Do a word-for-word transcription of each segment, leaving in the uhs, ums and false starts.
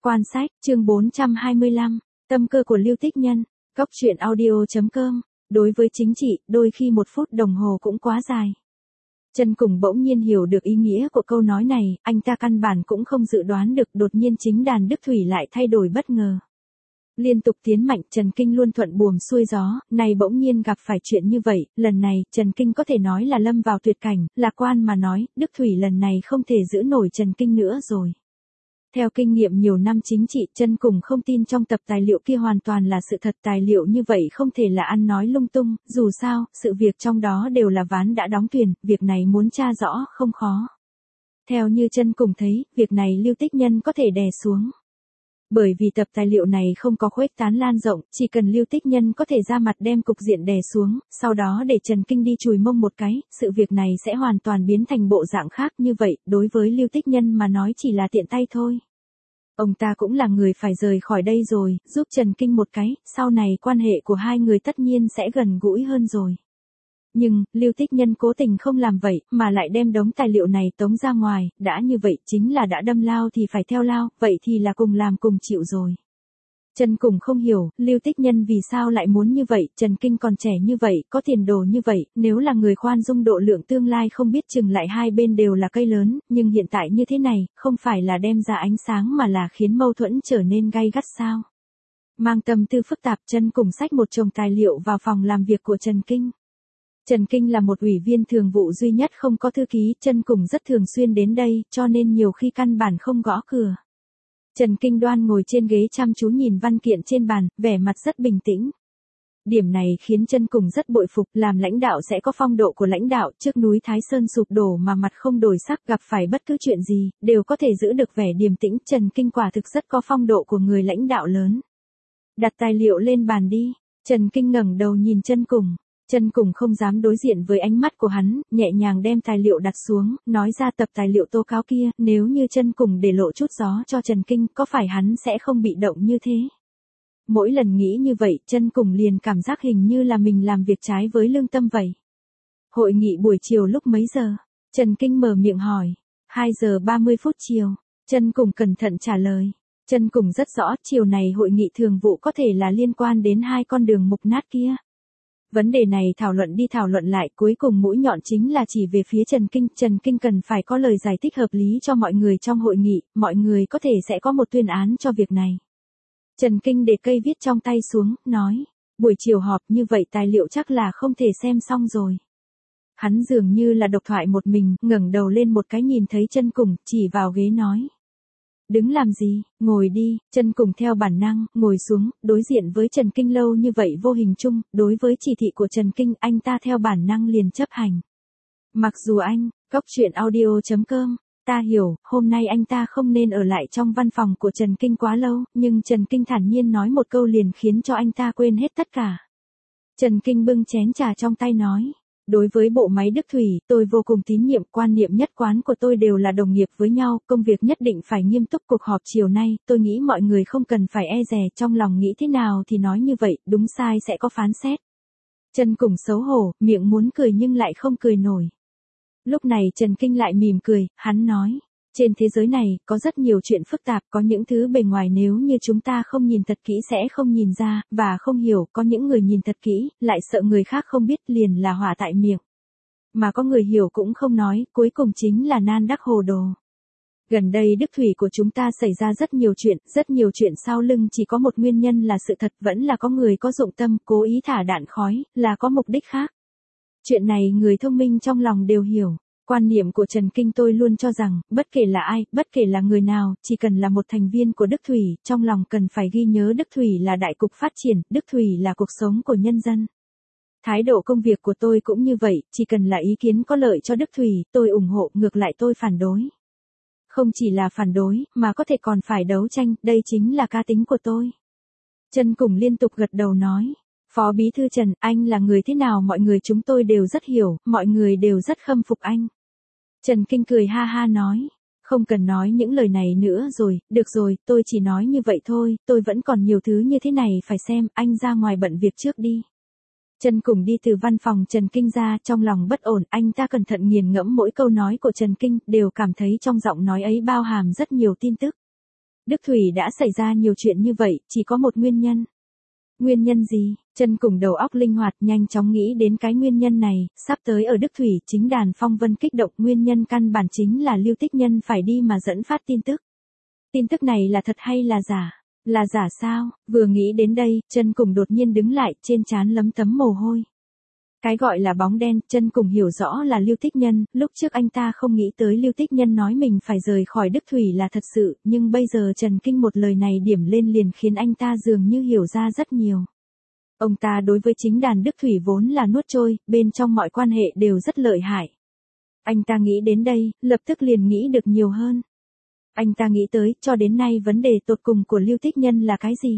Quan sách, chương bốn trăm hai mươi lăm, tâm cơ của Lưu Tích Nhân, Cóc truyện audio chấm com, đối với chính trị, đôi khi một phút đồng hồ cũng quá dài. Trần Cùng bỗng nhiên hiểu được ý nghĩa của câu nói này, anh ta căn bản cũng không dự đoán được đột nhiên chính đàn Đức Thủy lại thay đổi bất ngờ. Liên tục tiến mạnh, Trần Kinh luôn thuận buồm xuôi gió, này bỗng nhiên gặp phải chuyện như vậy, lần này, Trần Kinh có thể nói là lâm vào tuyệt cảnh, lạc quan mà nói, Đức Thủy lần này không thể giữ nổi Trần Kinh nữa rồi. Theo kinh nghiệm nhiều năm chính trị, Trần Cùng không tin trong tập tài liệu kia hoàn toàn là sự thật, tài liệu như vậy không thể là ăn nói lung tung, dù sao, sự việc trong đó đều là ván đã đóng thuyền, việc này muốn tra rõ không khó. Theo như Trần Cùng thấy, việc này Lưu Tích Nhân có thể đè xuống. Bởi vì tập tài liệu này không có khuếch tán lan rộng, chỉ cần Lưu Tích Nhân có thể ra mặt đem cục diện đè xuống, sau đó để Trần Kinh đi chùi mông một cái, sự việc này sẽ hoàn toàn biến thành bộ dạng khác, như vậy, đối với Lưu Tích Nhân mà nói chỉ là tiện tay thôi. Ông ta cũng là người phải rời khỏi đây rồi, giúp Trần Kinh một cái, sau này quan hệ của hai người tất nhiên sẽ gần gũi hơn rồi. Nhưng, Lưu Tích Nhân cố tình không làm vậy, mà lại đem đống tài liệu này tống ra ngoài, đã như vậy chính là đã đâm lao thì phải theo lao, vậy thì là cùng làm cùng chịu rồi. Trần Cùng không hiểu, Lưu Tích Nhân vì sao lại muốn như vậy, Trần Kinh còn trẻ như vậy, có tiền đồ như vậy, nếu là người khoan dung độ lượng tương lai không biết chừng lại hai bên đều là cây lớn, nhưng hiện tại như thế này, không phải là đem ra ánh sáng mà là khiến mâu thuẫn trở nên gay gắt sao. Mang tâm tư phức tạp, Trần Cùng xách một chồng tài liệu vào phòng làm việc của Trần Kinh. Trần Kinh là một ủy viên thường vụ duy nhất không có thư ký, Trần Cùng rất thường xuyên đến đây, cho nên nhiều khi căn bản không gõ cửa. Trần Kinh đoan ngồi trên ghế chăm chú nhìn văn kiện trên bàn, vẻ mặt rất bình tĩnh. Điểm này khiến Trần Cùng rất bội phục, làm lãnh đạo sẽ có phong độ của lãnh đạo, trước núi Thái Sơn sụp đổ mà mặt không đổi sắc, gặp phải bất cứ chuyện gì, đều có thể giữ được vẻ điềm tĩnh, Trần Kinh quả thực rất có phong độ của người lãnh đạo lớn. Đặt tài liệu lên bàn đi, Trần Kinh ngẩng đầu nhìn Trần Cùng. Trần Cùng không dám đối diện với ánh mắt của hắn, nhẹ nhàng đem tài liệu đặt xuống, nói ra tập tài liệu tố cáo kia, nếu như Trần Cùng để lộ chút gió cho Trần Kinh, có phải hắn sẽ không bị động như thế? Mỗi lần nghĩ như vậy, Trần Cùng liền cảm giác hình như là mình làm việc trái với lương tâm vậy. Hội nghị buổi chiều lúc mấy giờ? Trần Kinh mở miệng hỏi. hai giờ ba mươi phút chiều. Trần Cùng cẩn thận trả lời. Trần Cùng rất rõ, chiều này hội nghị thường vụ có thể là liên quan đến hai con đường mục nát kia. Vấn đề này thảo luận đi thảo luận lại, cuối cùng mũi nhọn chính là chỉ về phía Trần Kinh. Trần Kinh cần phải có lời giải thích hợp lý cho mọi người trong hội nghị, mọi người có thể sẽ có một tuyên án cho việc này. Trần Kinh để cây viết trong tay xuống, nói, buổi chiều họp như vậy tài liệu chắc là không thể xem xong rồi. Hắn dường như là độc thoại một mình, ngẩng đầu lên một cái nhìn thấy Trần Cùng, chỉ vào ghế nói. Đứng làm gì, ngồi đi, Trần Cùng theo bản năng, ngồi xuống, đối diện với Trần Kinh lâu như vậy vô hình chung, đối với chỉ thị của Trần Kinh, anh ta theo bản năng liền chấp hành. Mặc dù anh, Cóc truyện audio chấm com, ta hiểu, hôm nay anh ta không nên ở lại trong văn phòng của Trần Kinh quá lâu, nhưng Trần Kinh thản nhiên nói một câu liền khiến cho anh ta quên hết tất cả. Trần Kinh bưng chén trà trong tay nói. Đối với bộ máy Đức Thủy, tôi vô cùng tín nhiệm, quan niệm nhất quán của tôi đều là đồng nghiệp với nhau, công việc nhất định phải nghiêm túc. Cuộc họp chiều nay, tôi nghĩ mọi người không cần phải e dè, trong lòng nghĩ thế nào thì nói như vậy, đúng sai sẽ có phán xét. Trần Cùng xấu hổ, miệng muốn cười nhưng lại không cười nổi. Lúc này Trần Kinh lại mỉm cười, hắn nói. Trên thế giới này, có rất nhiều chuyện phức tạp, có những thứ bề ngoài nếu như chúng ta không nhìn thật kỹ sẽ không nhìn ra, và không hiểu, có những người nhìn thật kỹ, lại sợ người khác không biết liền là hỏa tại miệng. Mà có người hiểu cũng không nói, cuối cùng chính là nan đắc hồ đồ. Gần đây Đức Thủy của chúng ta xảy ra rất nhiều chuyện, rất nhiều chuyện sau lưng chỉ có một nguyên nhân là sự thật, vẫn là có người có dụng tâm, cố ý thả đạn khói, là có mục đích khác. Chuyện này người thông minh trong lòng đều hiểu. Quan niệm của Trần Kinh tôi luôn cho rằng, bất kể là ai, bất kể là người nào, chỉ cần là một thành viên của Đức Thủy, trong lòng cần phải ghi nhớ Đức Thủy là đại cục phát triển, Đức Thủy là cuộc sống của nhân dân. Thái độ công việc của tôi cũng như vậy, chỉ cần là ý kiến có lợi cho Đức Thủy, tôi ủng hộ, ngược lại tôi phản đối. Không chỉ là phản đối, mà có thể còn phải đấu tranh, đây chính là cá tính của tôi. Trần Cùng liên tục gật đầu nói. Phó Bí thư Trần, anh là người thế nào mọi người chúng tôi đều rất hiểu, mọi người đều rất khâm phục anh. Trần Kinh cười ha ha nói, không cần nói những lời này nữa rồi, được rồi, tôi chỉ nói như vậy thôi, tôi vẫn còn nhiều thứ như thế này phải xem, anh ra ngoài bận việc trước đi. Trần Cùng đi từ văn phòng Trần Kinh ra, trong lòng bất ổn, anh ta cẩn thận nghiền ngẫm mỗi câu nói của Trần Kinh, đều cảm thấy trong giọng nói ấy bao hàm rất nhiều tin tức. Đức Thủy đã xảy ra nhiều chuyện như vậy, chỉ có một nguyên nhân. Nguyên nhân gì? Chân cùng đầu óc linh hoạt nhanh chóng nghĩ đến cái nguyên nhân này, sắp tới ở Đức Thủy chính đàn phong vân kích động, nguyên nhân căn bản chính là Lưu Tích Nhân phải đi mà dẫn phát tin tức. Tin tức này là thật hay là giả? Là giả sao? Vừa nghĩ đến đây, Chân cùng đột nhiên đứng lại, trên trán lấm tấm mồ hôi. Cái gọi là bóng đen, Chân cùng hiểu rõ là Lưu Tích Nhân, lúc trước anh ta không nghĩ tới Lưu Tích Nhân nói mình phải rời khỏi Đức Thủy là thật sự, nhưng bây giờ Trần Kinh một lời này điểm lên liền khiến anh ta dường như hiểu ra rất nhiều. Ông ta đối với chính đàn Đức Thủy vốn là nuốt trôi, bên trong mọi quan hệ đều rất lợi hại. Anh ta nghĩ đến đây, lập tức liền nghĩ được nhiều hơn. Anh ta nghĩ tới, cho đến nay vấn đề tột cùng của Lưu Tích Nhân là cái gì?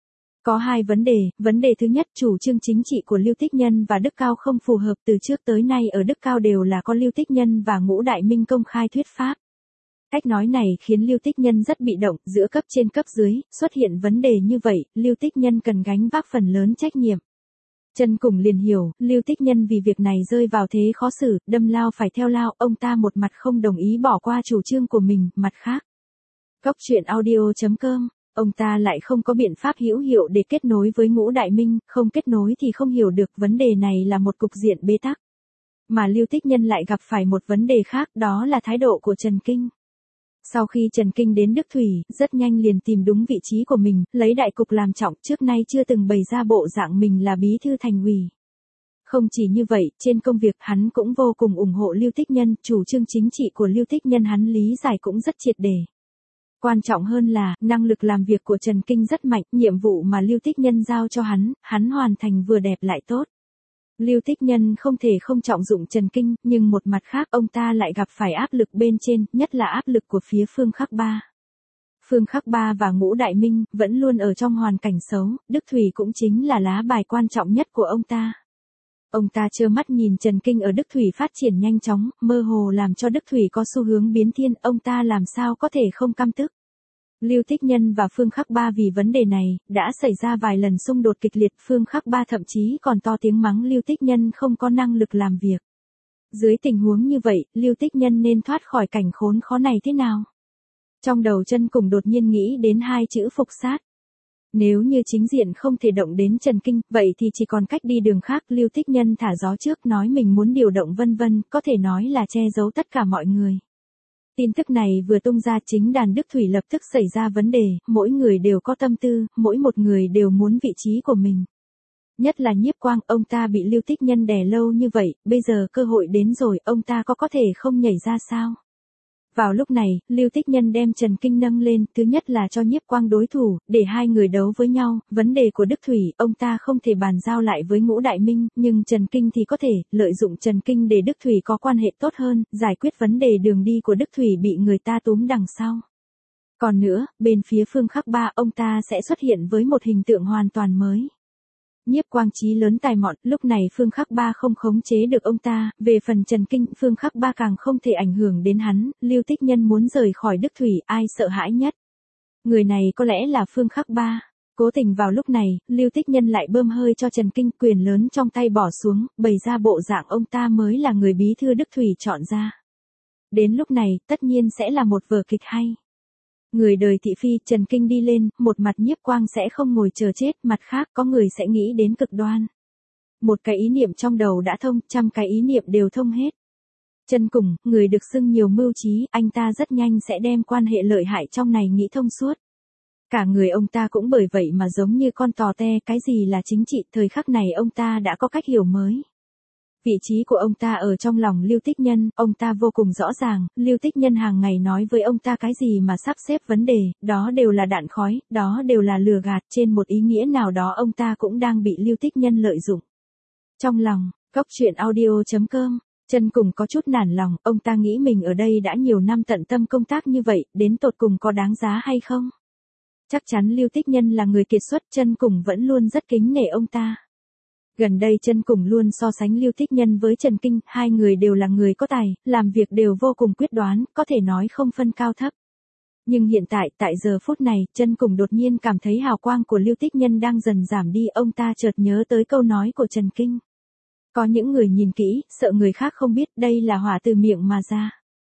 Có hai vấn đề, vấn đề thứ nhất, chủ trương chính trị của Lưu Tích Nhân và Đức Cao không phù hợp, từ trước tới nay ở Đức Cao đều là có Lưu Tích Nhân và Ngũ Đại Minh công khai thuyết pháp. Cách nói này khiến Lưu Tích Nhân rất bị động, giữa cấp trên cấp dưới, xuất hiện vấn đề như vậy, Lưu Tích Nhân cần gánh vác phần lớn trách nhiệm. Chân cùng liền hiểu, Lưu Tích Nhân vì việc này rơi vào thế khó xử, đâm lao phải theo lao, ông ta một mặt không đồng ý bỏ qua chủ trương của mình, mặt khác. Góc truyện audio chấm com, ông ta lại không có biện pháp hữu hiệu để kết nối với Ngũ Đại Minh, không kết nối thì không hiểu được vấn đề này là một cục diện bế tắc. Mà Lưu Tích Nhân lại gặp phải một vấn đề khác, đó là thái độ của Trần Kinh. Sau khi Trần Kinh đến Đức Thủy, rất nhanh liền tìm đúng vị trí của mình, lấy đại cục làm trọng, trước nay chưa từng bày ra bộ dạng mình là bí thư thành ủy. Không chỉ như vậy, trên công việc hắn cũng vô cùng ủng hộ Lưu Tích Nhân, chủ trương chính trị của Lưu Tích Nhân hắn lý giải cũng rất triệt để. Quan trọng hơn là, năng lực làm việc của Trần Kinh rất mạnh, nhiệm vụ mà Lưu Tích Nhân giao cho hắn, hắn hoàn thành vừa đẹp lại tốt. Lưu Tích Nhân không thể không trọng dụng Trần Kinh, nhưng một mặt khác ông ta lại gặp phải áp lực bên trên, nhất là áp lực của phía Phương Khắc Ba. Phương Khắc Ba và Ngũ Đại Minh vẫn luôn ở trong hoàn cảnh xấu, Đức Thủy cũng chính là lá bài quan trọng nhất của ông ta. Ông ta trơ mắt nhìn Trần Kinh ở Đức Thủy phát triển nhanh chóng, mơ hồ làm cho Đức Thủy có xu hướng biến thiên, ông ta làm sao có thể không căm tức. Lưu Tích Nhân và Phương Khắc Ba vì vấn đề này, đã xảy ra vài lần xung đột kịch liệt, Phương Khắc Ba thậm chí còn to tiếng mắng Lưu Tích Nhân không có năng lực làm việc. Dưới tình huống như vậy, Lưu Tích Nhân nên thoát khỏi cảnh khốn khó này thế nào? Trong đầu Chân cùng đột nhiên nghĩ đến hai chữ phục sát. Nếu như chính diện không thể động đến Trần Kinh, vậy thì chỉ còn cách đi đường khác, Lưu Tích Nhân thả gió trước nói mình muốn điều động vân vân, có thể nói là che giấu tất cả mọi người. Tin tức này vừa tung ra chính đàn Đức Thủy lập tức xảy ra vấn đề, mỗi người đều có tâm tư, mỗi một người đều muốn vị trí của mình. Nhất là Nhiếp Quang, ông ta bị Lưu Tích Nhân đè lâu như vậy, bây giờ cơ hội đến rồi, ông ta có có thể không nhảy ra sao? Vào lúc này, Lưu Tích Nhân đem Trần Kinh nâng lên, thứ nhất là cho Nhiếp Quang đối thủ, để hai người đấu với nhau, vấn đề của Đức Thủy, ông ta không thể bàn giao lại với Ngũ Đại Minh, nhưng Trần Kinh thì có thể, lợi dụng Trần Kinh để Đức Thủy có quan hệ tốt hơn, giải quyết vấn đề đường đi của Đức Thủy bị người ta túm đằng sau. Còn nữa, bên phía Phương Khắc Ba, ông ta sẽ xuất hiện với một hình tượng hoàn toàn mới. Nhiếp Quang chí lớn tài mọn, lúc này Phương Khắc Ba không khống chế được ông ta, về phần Trần Kinh, Phương Khắc Ba càng không thể ảnh hưởng đến hắn, Lưu Tích Nhân muốn rời khỏi Đức Thủy, ai sợ hãi nhất? Người này có lẽ là Phương Khắc Ba. Cố tình vào lúc này, Lưu Tích Nhân lại bơm hơi cho Trần Kinh, quyền lớn trong tay bỏ xuống, bày ra bộ dạng ông ta mới là người bí thư Đức Thủy chọn ra. Đến lúc này, tất nhiên sẽ là một vở kịch hay. Người đời thị phi, Trần Kinh đi lên, một mặt Nhiếp Quang sẽ không ngồi chờ chết, mặt khác có người sẽ nghĩ đến cực đoan. Một cái ý niệm trong đầu đã thông, trăm cái ý niệm đều thông hết. Chân cùng, người được xưng nhiều mưu trí, anh ta rất nhanh sẽ đem quan hệ lợi hại trong này nghĩ thông suốt. Cả người ông ta cũng bởi vậy mà giống như con tò te, cái gì là chính trị, thời khắc này ông ta đã có cách hiểu mới. Vị trí của ông ta ở trong lòng Lưu Tích Nhân, ông ta vô cùng rõ ràng, Lưu Tích Nhân hàng ngày nói với ông ta cái gì mà sắp xếp vấn đề, đó đều là đạn khói, đó đều là lừa gạt, trên một ý nghĩa nào đó ông ta cũng đang bị Lưu Tích Nhân lợi dụng. Trong lòng, góc truyện audio chấm com, Chân cùng có chút nản lòng, ông ta nghĩ mình ở đây đã nhiều năm tận tâm công tác như vậy, đến tột cùng có đáng giá hay không? Chắc chắn Lưu Tích Nhân là người kiệt xuất, Chân cùng vẫn luôn rất kính nể ông ta. Gần đây Chân cùng luôn so sánh Lưu Tích Nhân với Trần Kinh, hai người đều là người có tài, làm việc đều vô cùng quyết đoán, có thể nói không phân cao thấp. Nhưng hiện tại, tại giờ phút này, Chân cùng đột nhiên cảm thấy hào quang của Lưu Tích Nhân đang dần giảm đi, ông ta chợt nhớ tới câu nói của Trần Kinh. Có những người nhìn kỹ, sợ người khác không biết, đây là hỏa từ miệng mà ra.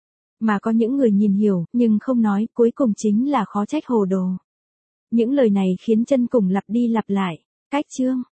Mà có những người nhìn hiểu, nhưng không nói, cuối cùng chính là khó trách hồ đồ. Những lời này khiến Chân Cùng lặp đi lặp lại. Cách chương